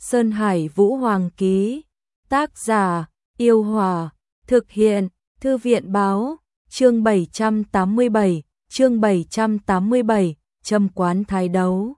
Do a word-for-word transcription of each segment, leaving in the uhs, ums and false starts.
Sơn Hải Vũ Hoàng ký. Tác giả: Yêu Hòa. Thực hiện: Thư viện báo. Chương bảy trăm tám mươi bảy, chương bảy trăm tám mươi bảy, Châm quán thái đấu.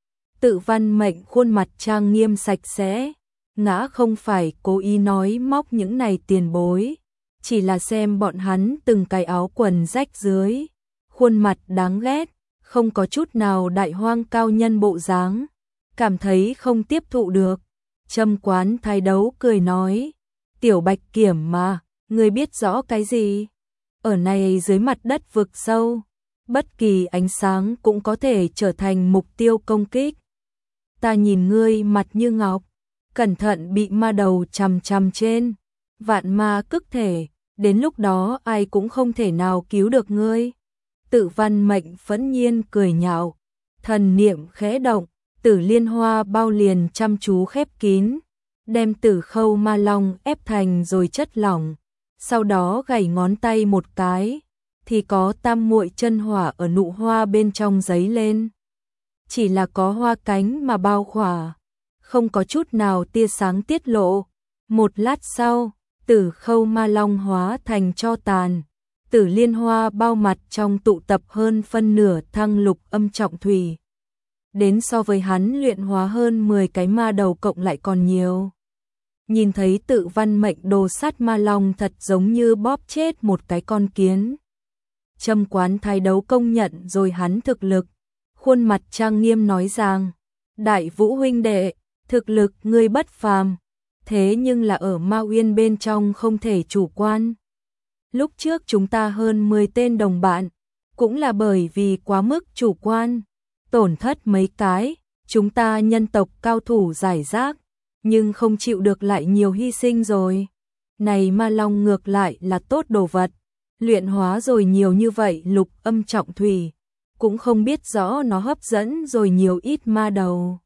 Tự Văn Mệnh khuôn mặt trang nghiêm sạch sẽ, ngã không phải cố ý nói móc những này tiền bối, chỉ là xem bọn hắn từng cái áo quần rách dưới, khuôn mặt đáng ghét, không có chút nào đại hoang cao nhân bộ dáng, cảm thấy không tiếp thụ được. Châm quán thái đấu cười nói, Tiểu Bạch Kiểm mà, ngươi biết rõ cái gì? Ở này dưới mặt đất vực sâu, bất kỳ ánh sáng cũng có thể trở thành mục tiêu công kích. Ta nhìn ngươi mặt như ngọc, cẩn thận bị ma đầu chằm chằm trên, vạn ma cức thể, đến lúc đó ai cũng không thể nào cứu được ngươi. Tự Văn Mệnh phẫn nhiên cười nhạo, thần niệm khẽ động, Tử Liên Hoa bao liền chăm chú khép kín, đem Tử Khâu Ma Long ép thành rồi chất lỏng, sau đó gảy ngón tay một cái, thì có tam muội chân hỏa ở nụ hoa bên trong giấy lên. Chỉ là có hoa cánh mà bao khỏa, không có chút nào tia sáng tiết lộ. Một lát sau, Tử Khâu Ma Long hóa thành tro tàn, Tử Liên Hoa bao mặt trong tụ tập hơn phân nửa thăng lục âm trọng thủy. Đến so với hắn luyện hóa hơn mười cái ma đầu cộng lại còn nhiều. Nhìn thấy Tự Văn Mệnh đồ sát ma long thật giống như bóp chết một cái con kiến. Châm quán thái đấu công nhận rồi hắn thực lực, khuôn mặt trang nghiêm nói rằng, Đại Vũ huynh đệ, thực lực ngươi bất phàm, thế nhưng là ở Ma Uyên bên trong không thể chủ quan. Lúc trước chúng ta hơn mười tên đồng bạn, cũng là bởi vì quá mức chủ quan, tổn thất mấy cái, chúng ta nhân tộc cao thủ giải rác, nhưng không chịu được lại nhiều hy sinh rồi. Này ma long ngược lại là tốt đồ vật, luyện hóa rồi nhiều như vậy lục âm trọng thủy, cũng không biết rõ nó hấp dẫn rồi nhiều ít ma đầu.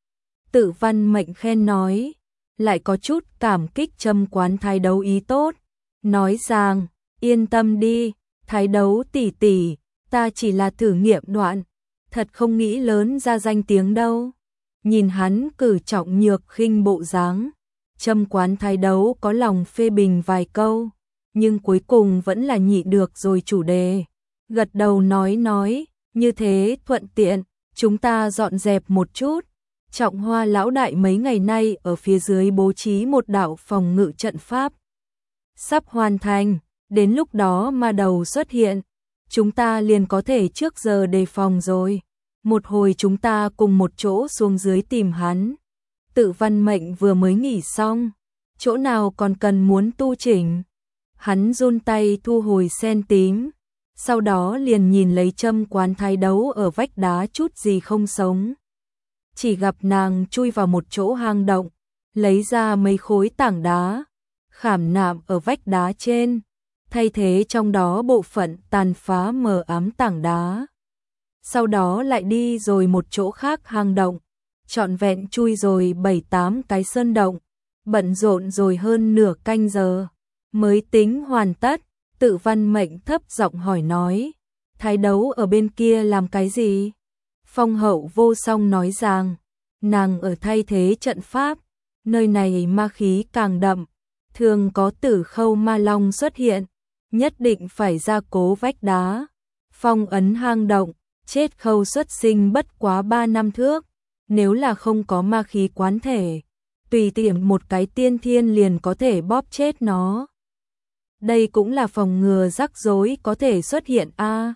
Tự Văn Mệnh khen nói, lại có chút cảm kích châm quán thái đấu ý tốt, nói rằng, yên tâm đi, thái đấu tỷ tỷ, ta chỉ là thử nghiệm đoạn, thật không nghĩ lớn ra danh tiếng đâu. Nhìn hắn cử trọng nhược khinh bộ dáng, châm quán thái đấu có lòng phê bình vài câu, nhưng cuối cùng vẫn là nhị được rồi chủ đề. Gật đầu nói nói, như thế thuận tiện, chúng ta dọn dẹp một chút. Trọng Hoa lão đại mấy ngày nay ở phía dưới bố trí một đạo phòng ngự trận pháp. Sắp hoàn thành, đến lúc đó ma đầu xuất hiện, chúng ta liền có thể trước giờ đề phòng rồi. Một hồi chúng ta cùng một chỗ xuống dưới tìm hắn. Tự Văn Mệnh vừa mới nghỉ xong, chỗ nào còn cần muốn tu chỉnh. Hắn run tay thu hồi sen tím, sau đó liền nhìn lấy châm quán thái đấu ở vách đá chút gì không sống. Chỉ gặp nàng chui vào một chỗ hang động, lấy ra mấy khối tảng đá, khảm nạm ở vách đá trên, thay thế trong đó bộ phận tàn phá mờ ám tảng đá. Sau đó lại đi rồi một chỗ khác hang động, trọn vẹn chui rồi bảy tám cái sơn động, bận rộn rồi hơn nửa canh giờ, mới tính hoàn tất. Tự Văn Mệnh thấp giọng hỏi nói, thái đấu ở bên kia làm cái gì? Phong Hậu Vô Song nói rằng, nàng ở thay thế trận pháp, nơi này ma khí càng đậm, thường có Tử Khâu Ma Long xuất hiện, nhất định phải gia cố vách đá, phong ấn hang động. Chết khâu xuất sinh bất quá ba năm thước, nếu là không có ma khí quán thể, tùy tiện một cái tiên thiên liền có thể bóp chết nó. Đây cũng là phòng ngừa rắc rối có thể xuất hiện a. À,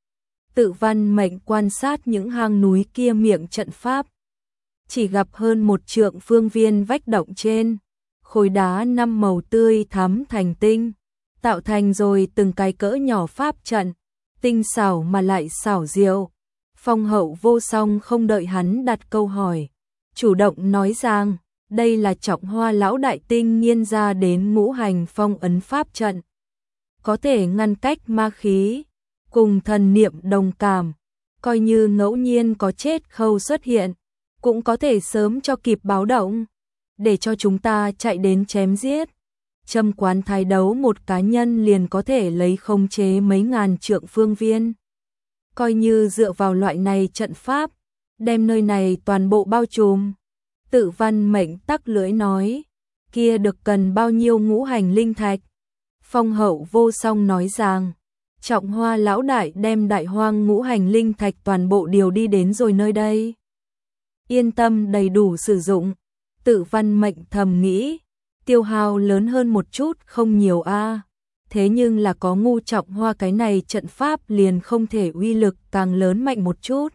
Tự Văn Mệnh quan sát những hang núi kia miệng trận pháp, chỉ gặp hơn một trượng phương viên vách động trên, khối đá năm màu tươi thắm thành tinh, tạo thành rồi từng cái cỡ nhỏ pháp trận. Tinh xảo mà lại xảo diệu. Phong Hậu Vô Song không đợi hắn đặt câu hỏi, chủ động nói rằng, đây là Trọng Hoa lão đại tinh nghiên ra đến ngũ hành phong ấn pháp trận, có thể ngăn cách ma khí, cùng thần niệm đồng cảm, coi như ngẫu nhiên có chết khâu xuất hiện, cũng có thể sớm cho kịp báo động, để cho chúng ta chạy đến chém giết. Châm quán thái đấu một cá nhân liền có thể lấy khống chế mấy ngàn trượng phương viên. Coi như dựa vào loại này trận pháp, đem nơi này toàn bộ bao trùm, Tự Văn Mệnh tắc lưỡi nói, kia được cần bao nhiêu ngũ hành linh thạch? Phong Hậu Vô Song nói rằng, Trọng Hoa lão đại đem đại hoang ngũ hành linh thạch toàn bộ điều đi đến rồi nơi đây. Yên tâm đầy đủ sử dụng. Tự Văn Mệnh thầm nghĩ, tiêu hao lớn hơn một chút không nhiều a, thế nhưng là có Ngu Trọng Hoa cái này trận pháp liền không thể uy lực càng lớn mạnh một chút.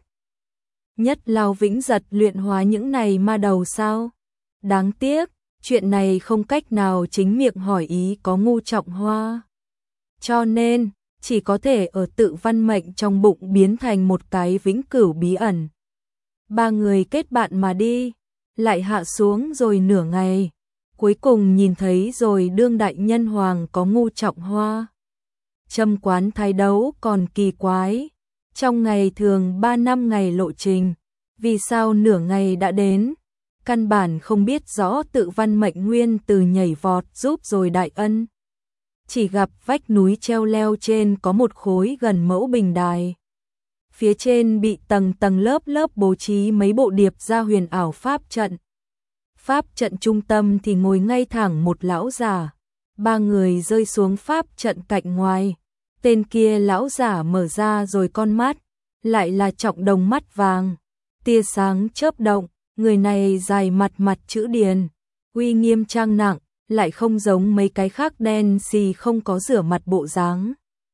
Nhất Lao Vĩnh Giật luyện hóa những này ma đầu sao? Đáng tiếc, chuyện này không cách nào chính miệng hỏi ý có Ngu Trọng Hoa. Cho nên, chỉ có thể ở Tự Văn Mệnh trong bụng biến thành một cái vĩnh cửu bí ẩn. Ba người kết bạn mà đi, lại hạ xuống rồi nửa ngày, cuối cùng nhìn thấy rồi đương đại nhân hoàng có Ngu Trọng Hoa. Châm quán thái đấu còn kỳ quái, trong ngày thường ba năm ngày lộ trình, vì sao nửa ngày đã đến, căn bản không biết rõ Tự Văn Mệnh nguyên từ nhảy vọt giúp rồi đại ân. Chỉ gặp vách núi treo leo trên có một khối gần mẫu bình đài. Phía trên bị tầng tầng lớp lớp bố trí mấy bộ điệp ra huyền ảo pháp trận. Pháp trận trung tâm thì ngồi ngay thẳng một lão già. Ba người rơi xuống pháp trận cạnh ngoài. Tên kia lão giả mở ra rồi con mắt, lại là trọng đồng mắt vàng. Tia sáng chớp động, người này dài mặt mặt chữ điền, uy nghiêm trang nặng, lại không giống mấy cái khác đen xì không có rửa mặt bộ dáng.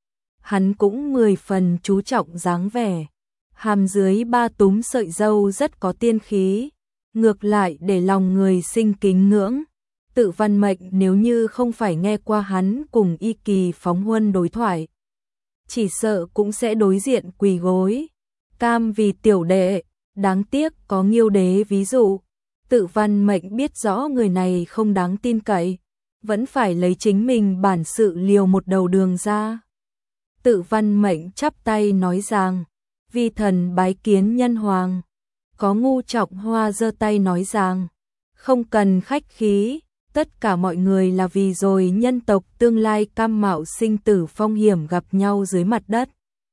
Hắn cũng mười phần chú trọng dáng vẻ, hàm dưới ba túm sợi râu rất có tiên khí, ngược lại để lòng người sinh kính ngưỡng. Tự Văn Mệnh nếu như không phải nghe qua hắn cùng Y Kỳ Phóng Huân đối thoại, chỉ sợ cũng sẽ đối diện quỳ gối, cam vì tiểu đệ, đáng tiếc có Nghiêu đế ví dụ. Tự Văn Mệnh biết rõ người này không đáng tin cậy, vẫn phải lấy chính mình bản sự liều một đầu đường ra. Tự Văn Mệnh chắp tay nói rằng, vi thần bái kiến nhân hoàng. Có Ngu Trọng Hoa giơ tay nói rằng, không cần khách khí, tất cả mọi người là vì rồi nhân tộc tương lai cam mạo sinh tử phong hiểm gặp nhau dưới mặt đất.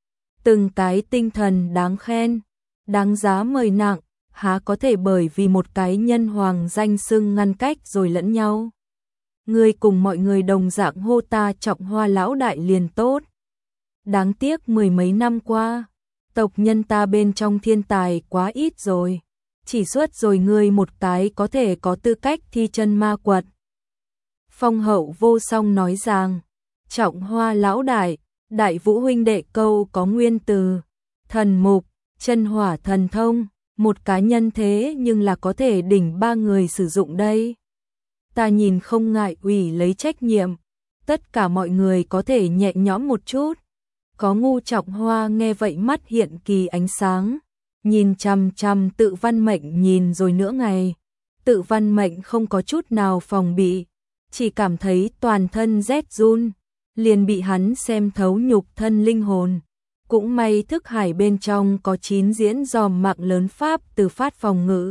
Từng cái tinh thần đáng khen, đáng giá mời nặng, há có thể bởi vì một cái nhân hoàng danh xưng ngăn cách rồi lẫn nhau. Người cùng mọi người đồng dạng hô ta Trọng Hoa lão đại liền tốt. Đáng tiếc mười mấy năm qua, tộc nhân ta bên trong thiên tài quá ít rồi, chỉ xuất rồi ngươi một cái có thể có tư cách thi chân ma quật. Phong Hậu Vô Song nói rằng, Trọng Hoa lão đại, đại vũ huynh đệ câu có nguyên từ, thần mục, chân hỏa thần thông, một cá nhân thế nhưng là có thể đỉnh ba người sử dụng đây. Ta nhìn không ngại ủy lấy trách nhiệm, tất cả mọi người có thể nhẹ nhõm một chút. Có Ngu Trọng Hoa nghe vậy mắt hiện kỳ ánh sáng, nhìn chằm chằm Tự Văn Mệnh nhìn rồi nửa ngày. Tự Văn Mệnh không có chút nào phòng bị, chỉ cảm thấy toàn thân rét run, liền bị hắn xem thấu nhục thân linh hồn. Cũng may thức hải bên trong có chín diễn dòm mạng lớn pháp từ phát phòng ngự,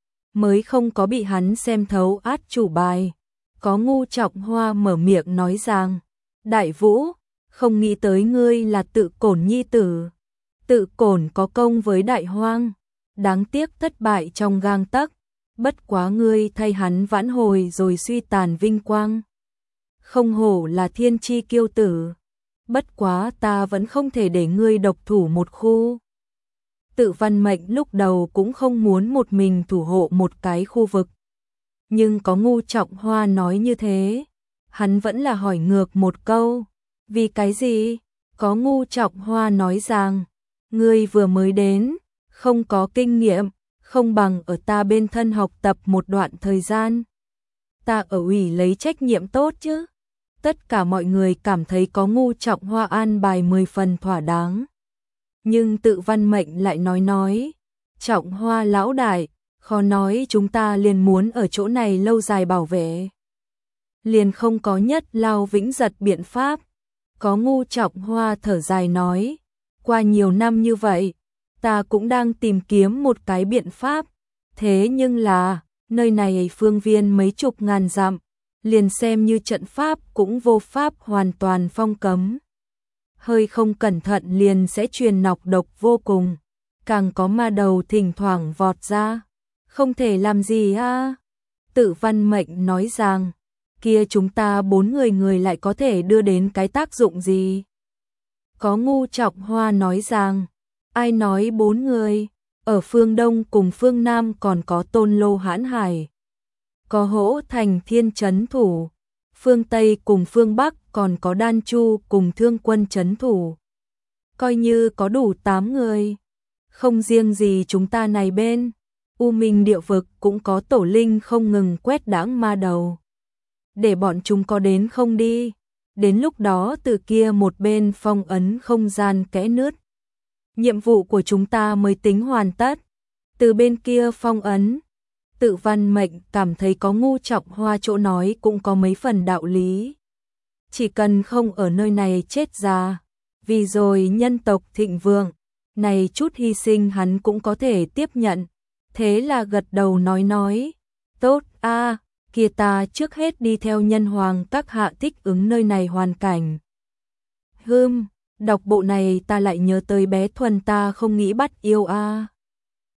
mới không có bị hắn xem thấu át chủ bài. Có Ngu Trọng Hoa mở miệng nói rằng, Đại Vũ, không nghĩ tới ngươi là Tự Cổn nhi tử. Tự Cổn có công với Đại Hoang, đáng tiếc thất bại trong gang tấc, bất quá ngươi thay hắn vãn hồi rồi suy tàn vinh quang. Không hổ là thiên chi kiêu tử, bất quá ta vẫn không thể để ngươi độc thủ một khu. Tự Văn Mệnh lúc đầu cũng không muốn một mình thủ hộ một cái khu vực, nhưng có Ngu Trọng Hoa nói như thế, hắn vẫn là hỏi ngược một câu, vì cái gì? Có Ngu Trọng Hoa nói rằng, ngươi vừa mới đến, không có kinh nghiệm, không bằng ở ta bên thân học tập một đoạn thời gian. Ta ở ủy lấy trách nhiệm tốt chứ. Tất cả mọi người cảm thấy có Ngu Trọng Hoa an bài mười phần thỏa đáng. Nhưng Tự Văn Mệnh lại nói nói, Trọng Hoa lão đại, khó nói chúng ta liền muốn ở chỗ này lâu dài bảo vệ. Liền không có Nhất Lao Vĩnh Giật biện pháp. Có Ngu Trọng Hoa thở dài nói, qua nhiều năm như vậy, ta cũng đang tìm kiếm một cái biện pháp, thế nhưng là, nơi này phương viên mấy chục ngàn dặm, liền xem như trận pháp cũng vô pháp hoàn toàn phong cấm. Hơi không cẩn thận liền sẽ truyền nọc độc vô cùng, càng có ma đầu thỉnh thoảng vọt ra, Không thể làm gì a. Tự Văn Mệnh nói rằng, kia chúng ta bốn người người lại có thể đưa đến cái tác dụng gì? Có Ngu Trọng Hoa nói rằng, ai nói bốn người, ở phương Đông cùng phương Nam còn có Tôn Lô Hãn Hải, có Hỗ Thành Thiên trấn thủ, phương Tây cùng phương Bắc còn có Đan Chu cùng Thương Quân trấn thủ. Coi như có đủ tám người, không riêng gì chúng ta này bên, U Minh địa vực cũng có tổ linh không ngừng quét đãng ma đầu. Để bọn chúng có đến không đi, đến lúc đó từ kia một bên phong ấn không gian kẽ nứt. Nhiệm vụ của chúng ta mới tính hoàn tất, từ bên kia phong ấn. Tự Văn Mệnh cảm thấy có Ngu Trọng Hoa chỗ nói cũng có mấy phần đạo lý. Chỉ cần không ở nơi này chết già, vì rồi nhân tộc thịnh vượng, này chút hy sinh hắn cũng có thể tiếp nhận. Thế là gật đầu nói nói, tốt a, kia ta trước hết đi theo nhân hoàng các hạ thích ứng nơi này hoàn cảnh. Hừm, đọc bộ này ta lại nhớ tới bé Thuần ta không nghĩ bắt yêu a.